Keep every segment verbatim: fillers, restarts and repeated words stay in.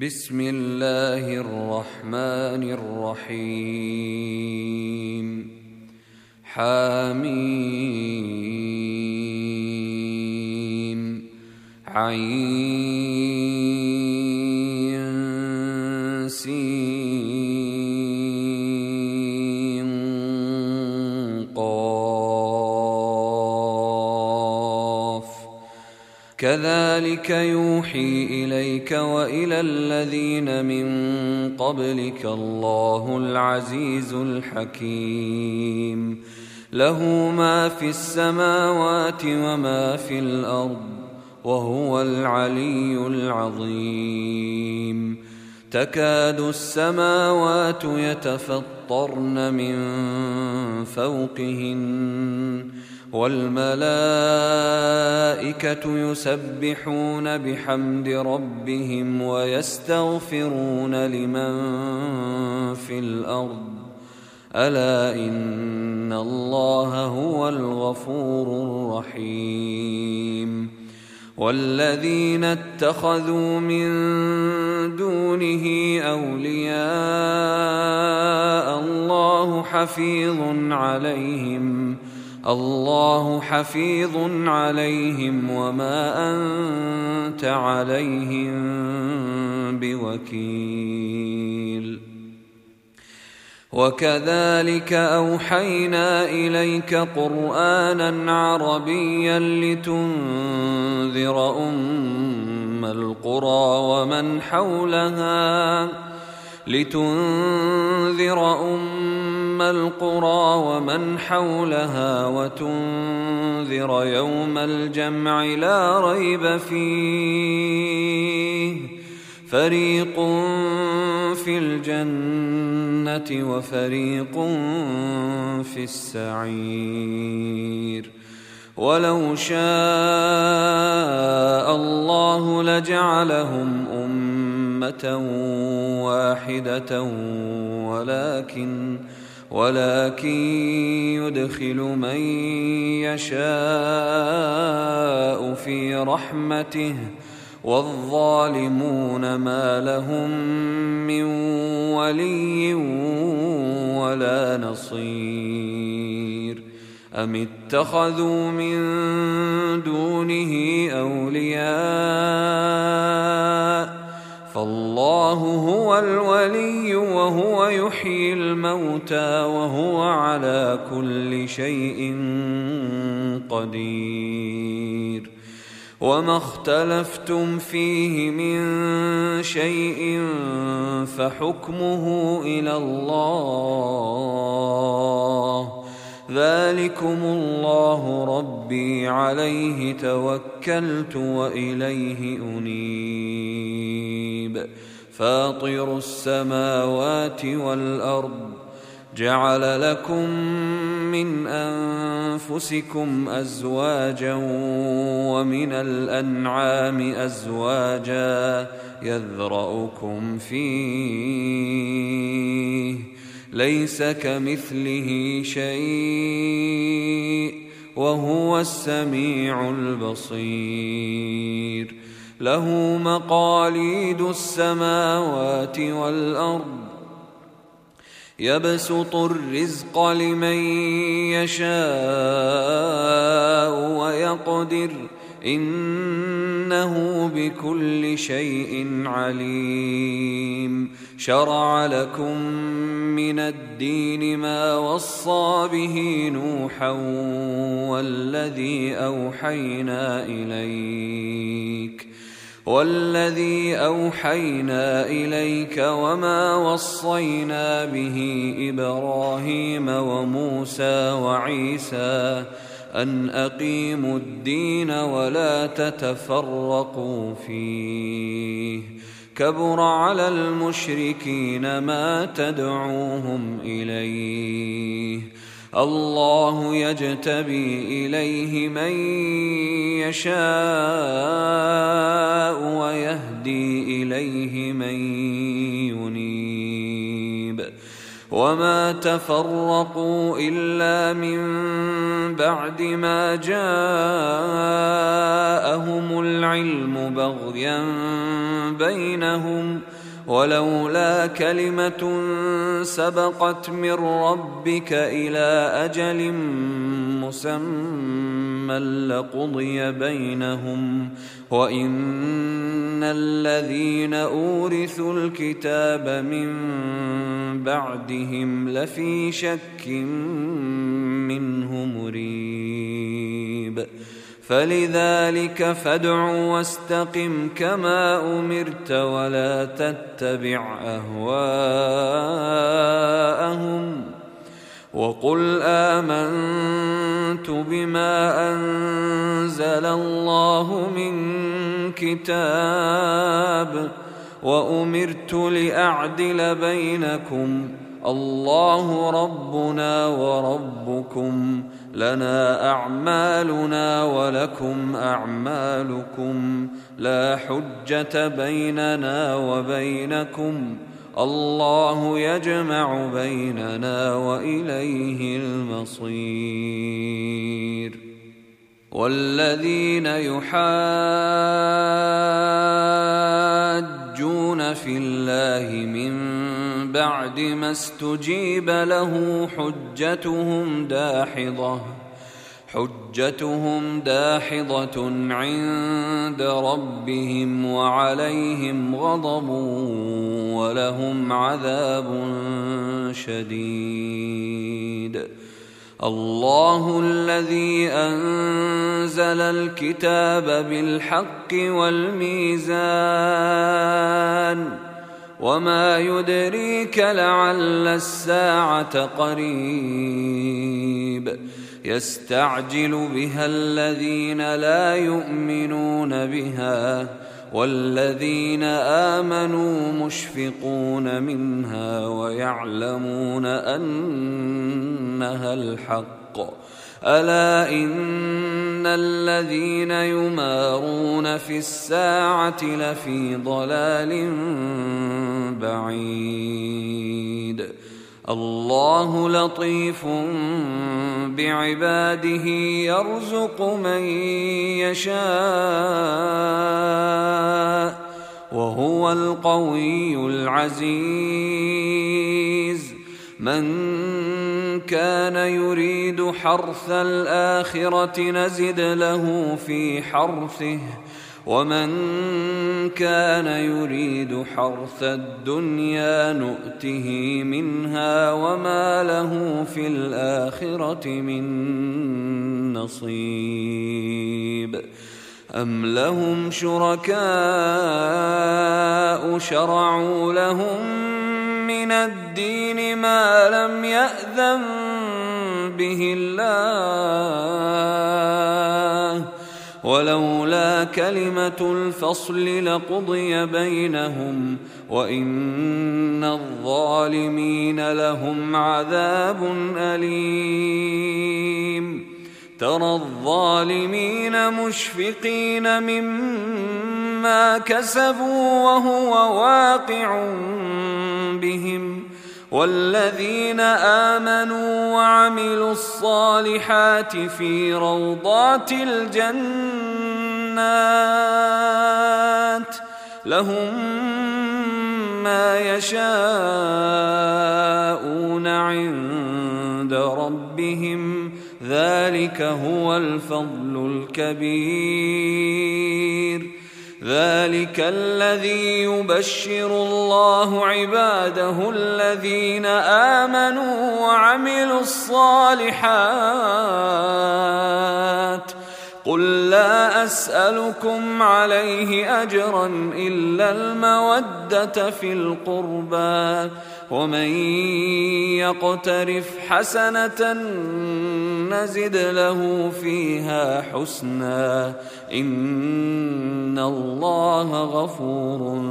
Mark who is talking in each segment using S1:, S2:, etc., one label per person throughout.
S1: بسم الله الرحمن الرحيم. حميم عين سين قاف كذلك يوحي إليك وإلى الذين من قبلك الله العزيز الحكيم. له ما في السماوات وما في الأرض وهو العلي العظيم. تكاد السماوات يتفطرن من فوقهن والملائكة يسبحون بحمد ربهم ويستغفرون لمن في الأرض ألا إن الله هو الغفور الرحيم. والذين اتخذوا من دونه أولياء الله حفيظ عليهم الله حفيظ عليهم وما أنت عليهم بوكيل. وكذلك أوحينا إليك قرآنا عربيا لتنذر أم القرى ومن حولها لتنذر أم القرى ومن حولها وتنذر يوم الجمع لا ريب فيه فريق في الجنة وفريق في السعير. ولو شاء الله لجعلهم أمة واحدة ولكن ولكن يدخل من يشاء في رحمته والظالمون ما لهم من ولي ولا نصير. أم اتخذوا من دونه أولياء فالله هو الولي وهو يحيي الموتى وهو على كل شيء قدير. وما اختلفتم فيه من شيء فحكمه إلى الله ذلكم الله ربي عليه توكلت وإليه أنيب. فاطر السماوات والأرض جعل لكم من أنفسكم أزواجا ومن الأنعام أزواجا يذرأكم فيه ليس كمثله شيء وهو السميع البصير. له مقاليد السماوات والأرض يبسط الرزق لمن يشاء ويقدر إنه بكل شيء عليم. شرع لكم من الدين ما وصى به نوحا والذي أوحينا إليك والذي أوحينا إليك وما وصينا به إبراهيم وموسى وعيسى أن أقيموا الدين ولا تتفرقوا فيه كبر على المشركين ما تدعوهم إليه. الله يجتبي إليه من يشاء ويهدي إليه من ينيب. وما تفرقوا إلا من بعد ما جاءهم العلم بغيا بينهم، ولولا كلمة سبقت من ربك إلى أجل مسمى لقضي بينهم، وإن الذين أورثوا الكتاب من بعدهم لفي شك منه مريب. فلذلك فادع واستقم كما أمرت ولا تتبع أهواءهم، وقل آمنت بما أنزل الله من كتاب وأمرت لأعدل بينكم، الله ربنا وربكم، لنا أعمالنا ولكم أعمالكم، لا حجة بيننا وبينكم، الله يجمع بيننا وإليه المصير. والذين يحاجون في الله من بعد ما استجيب له حجتهم داحضة حجتهم داحضة عند ربهم وعليهم غضب ولهم عذاب شديد. الله الذي أنزل الكتاب بالحق والميزان، وما يدريك لعل الساعة قريب، يستعجل بها الذين لا يؤمنون بها، والذين آمنوا مشفقون منها ويعلمون أنها الحق. ألا إن الذين يمارون في الساعة لفي ضلال بعيد. الله لطيف بعباده يرزق من يشاء وهو القوي العزيز. من كان يريد حرث الآخرة نزد له في حرثه، ومن كان يريد حرث الدنيا نؤته منها وما له في الآخرة من نصيب. أم لهم شركاء شرعوا لهم من الدين ما لم يأذن به الله، ولولا كلمة الفصل لقضي بينهم، وإن الظالمين لهم عذاب أليم. ترى الظالمين مشفقين مما كسبوا وهو واقع بهم، والذين آمنوا وعملوا الصالحات في روضات الجنات لهم ما يشاءون عند ربهم، ذلك هو الفضل الكبير. ذلك الذي يبشر الله عباده الذين آمنوا وعملوا الصالحات. قل لا أسألكم عليه أجرا إلا المودة في القربى، ومن يقترف حسنة نزد له فيها حسنا، إن الله غفور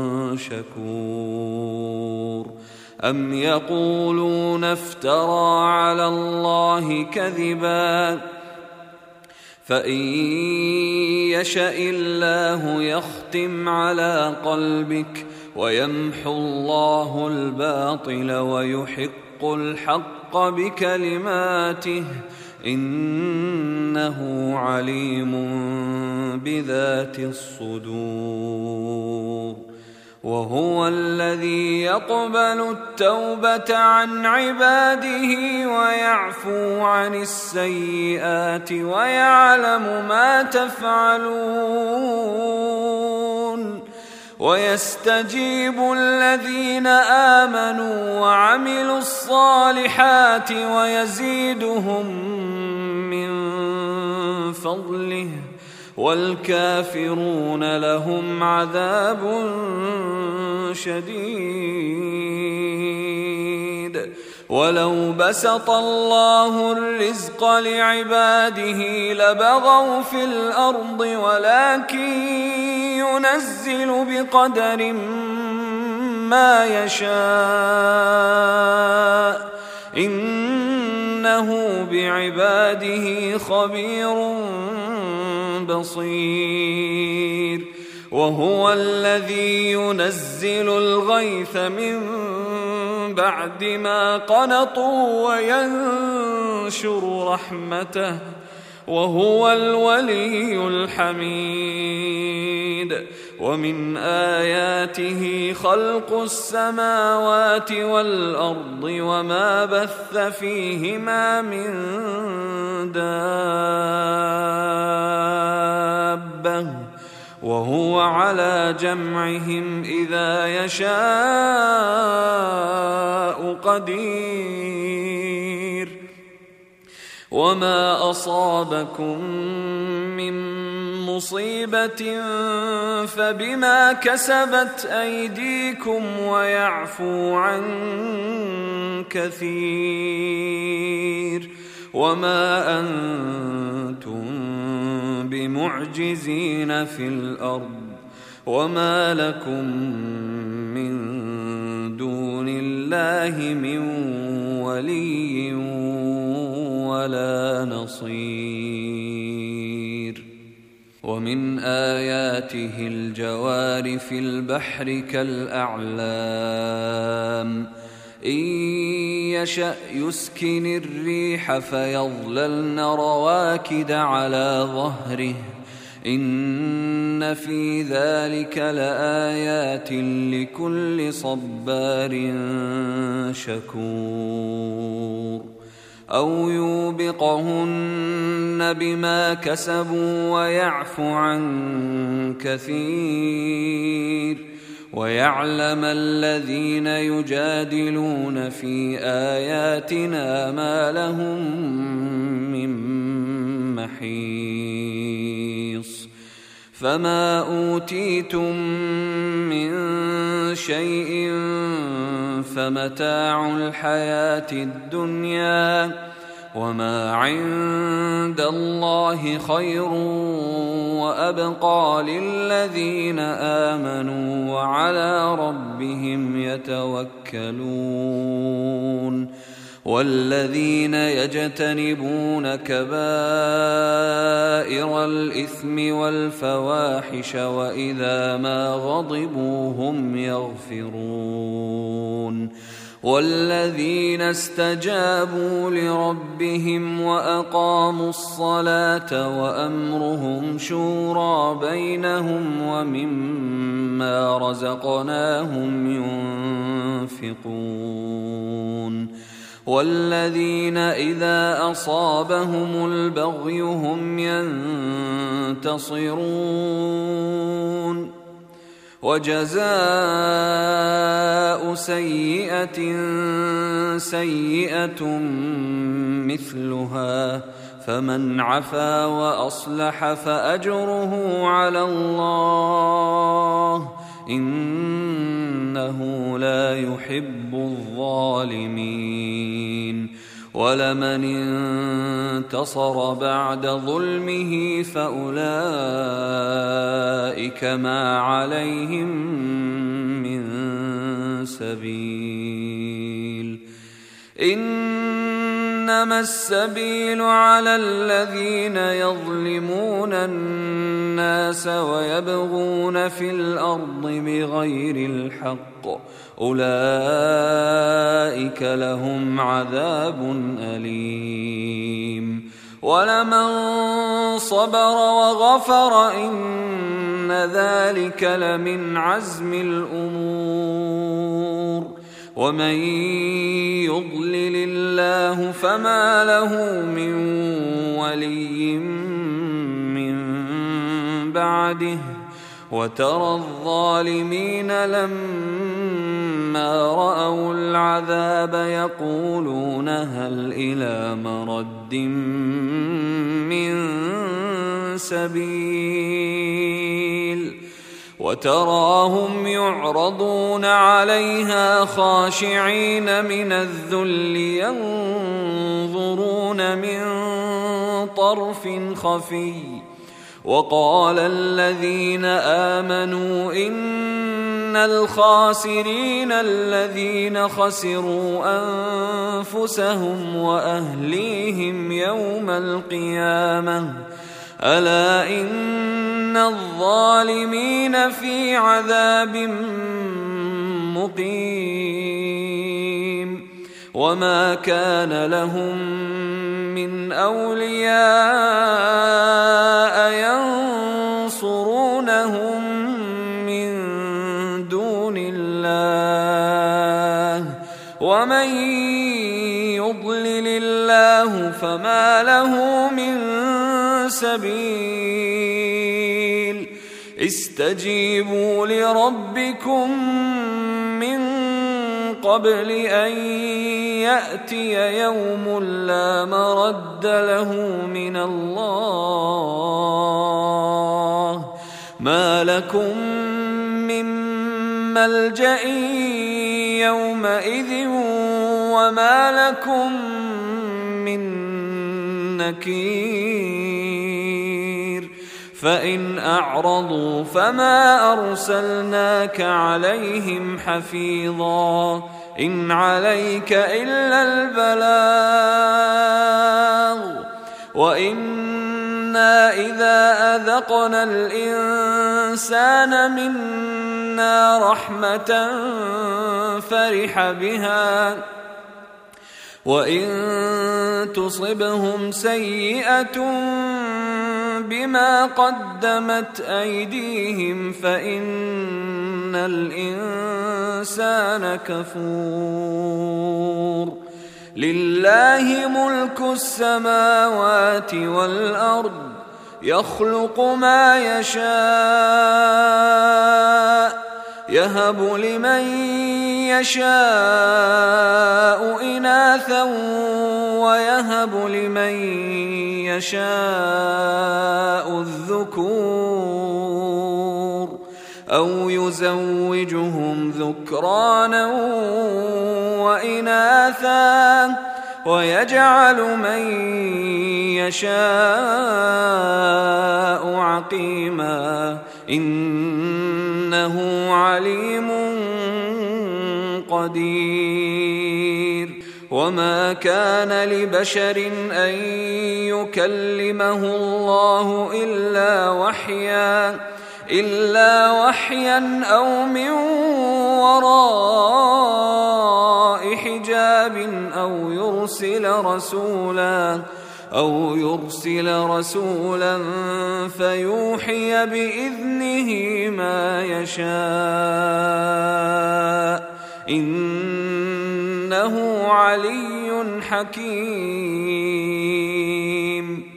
S1: شكور. أم يقولون افترى على الله كذبا، فإن يشأ الله يختم على قلبك ويمحو الله الباطل ويحق الحق بكلماته إنه عليم بذات الصدور وهو الذي يقبل التوبة عن عباده ويعفو عن السيئات ويعلم ما تفعلون ويستجيب الذين آمنوا وعملوا الصالحات ويزيدهم من فضله والكافرون لهم عذاب شديد ولو بسط الله الرزق لعباده لبغوا في الأرض ولكن ينزل بقدر ما يشاء إنه بعباده خبير بصير وهو الذي ينزل الغيث من بعد ما قنطوا وينشر رحمته وهو الولي الحميد ومن آياته خلق السماوات والأرض وما بث فيهما من دابة وهو على جمعهم إذا يشاء قدير وما أصابكم من مصيبة فبما كسبت أيديكم ويعفو عن كثير وما أنتم بمعجزين في الأرض وما لكم من دون الله من ولي ولا نصير ومن آياته الجوار في البحر كالأعلام إن يشأ يسكن الريح فيظللن رواكد على ظهره إن في ذلك لآيات لكل صبار شكور أو يوبقهن بما كسبوا ويعفو عن كثير ويعلم الذين يجادلون في آياتنا ما لهم من محيص فما أوتيتم من شيء فمتاع الحياة الدنيا وما عند الله خير وأبقى للذين آمنوا وعلى ربهم يتوكلون والذين يجتنبون كبائر الإثم والفواحش وإذا ما غضبوا هم يغفرون والذين استجابوا لربهم وأقاموا الصلاة وأمرهم شورى بينهم ومما رزقناهم ينفقون والذين إذا أصابهم البغي هم ينتصرون وجزاء سيئة سيئة مثلها فمن عفا وأصلح فأجره على الله إنه لا يحب الظالمين ولمن انتصر بعد ظلمه فأولئك ما عليهم من سبيل إنما السبيل على الذين يظلمون الناس الناس ويبغون في الأرض بغير الحق أولئك لهم عذاب أليم ولمن صبر وغفر إن ذلك لمن عزم الأمور ومن يضلل الله فما له من ولي من بعده وترى الظالمين لما رأوا العذاب يقولون هل إلى مرد من سبيل وتراهم يعرضون عليها خاشعين من الذل ينظرون من طرف خفي وقال الذين آمنوا إن الخاسرين الذين خسروا أنفسهم وأهليهم يوم القيامة ألا إن الظالمين في عذاب مقيم وما كان لهم من أولياء ينصرونهم من دون الله ومن يضلل الله فما له من سبيل استجيبوا لربكم من قبل أن يأتي يوم لا مرد له من الله ما لكم من ملجأ يومئذ وما لكم من نكير فإن أعرضوا فما أرسلناك عليهم حفيظا إن عليك إلا البلاغ وإنا إذا أذقنا الإنسان منا رحمة فرح بها وإن تصبهم سيئة بما قدمت أيديهم فإن الإنسان كفور لله ملك السماوات والأرض يخلق ما يشاء يهب لمن يشاء إناثا ويهب لمن يشاء الذكور أو يزوجهم ذكرانا وإناثا ويجعل من يشاء عقيما إنه عليم قدير وما كان لبشر أن يكلمه الله إلا وحيا إلا وحيا أو من وراء حجاب أو يرسل رسولا أو يرسل رسولا فيوحي بإذنه ما يشاء إنه علي حكيم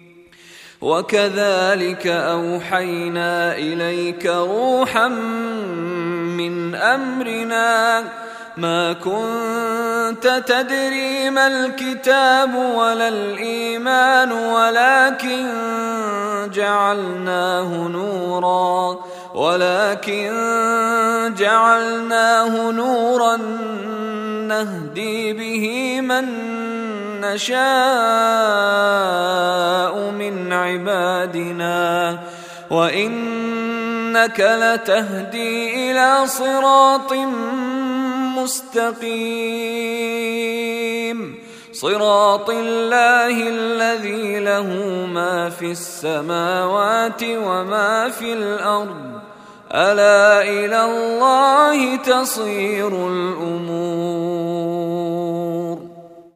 S1: وكذلك أوحينا إليك روحا من أمرنا ما كنت تدري ما الكتاب ولا الإيمان ولكن جعلناه نورا ولكن جعلناه نورا نهدي به من نشاء من عبادنا وإنك لتهدي إلى صراط مستقيم صراط الله الذي له ما في السماوات وما في الأرض ألا إلى الله تصير الأمور